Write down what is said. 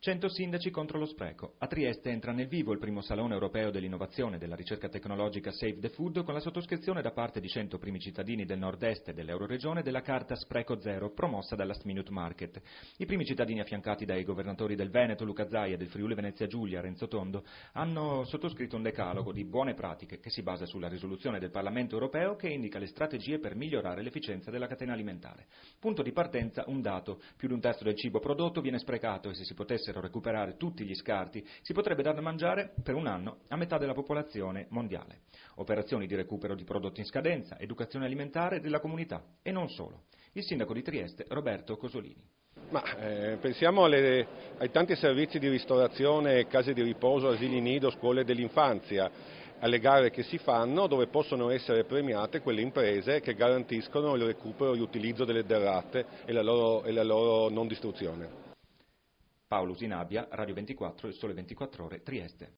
100 sindaci contro lo spreco. A Trieste entra nel vivo il primo Salone Europeo dell'Innovazione e della Ricerca Tecnologica Save the Food con la sottoscrizione da parte di 100 primi cittadini del nord-est e dell'Euroregione della carta Spreco Zero promossa dalla Last Minute Market. I primi cittadini affiancati dai governatori del Veneto, Luca Zaia, e del Friuli Venezia Giulia, Renzo Tondo, hanno sottoscritto un decalogo di buone pratiche che si basa sulla risoluzione del Parlamento Europeo che indica le strategie per migliorare l'efficienza della catena alimentare. Punto di partenza un dato: più di un terzo del cibo prodotto viene sprecato e se si potessero recuperare tutti gli scarti si potrebbe dar da mangiare per un anno a metà della popolazione mondiale. Operazioni di recupero di prodotti in scadenza, educazione alimentare della comunità e non solo. Il sindaco di Trieste, Roberto Cosolini. Pensiamo ai tanti servizi di ristorazione, case di riposo, asili nido, scuole dell'infanzia, alle gare che si fanno dove possono essere premiate quelle imprese che garantiscono il recupero e l'utilizzo delle derrate e la loro non distruzione. Paolo Usinabbia, Radio 24, Il Sole 24 Ore, Trieste.